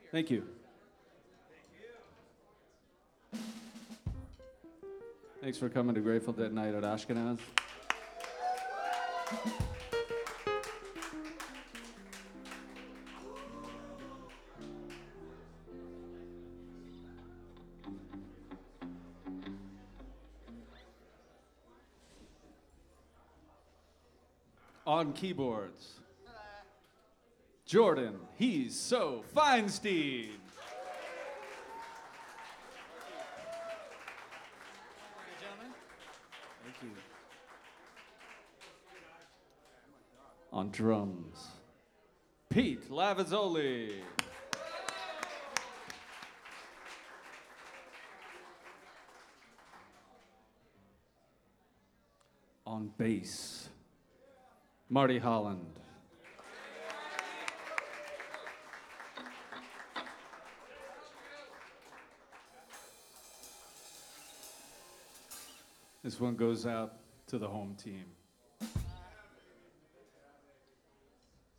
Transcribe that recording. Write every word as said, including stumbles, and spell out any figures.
Thank you. Thanks for coming to Grateful Dead Night at Ashkenaz. On keyboards, Jordan, he's so Feinstein. Thank you. On drums, Pete Lavazzoli. On bass, Marty Holland. This one goes out to the home team.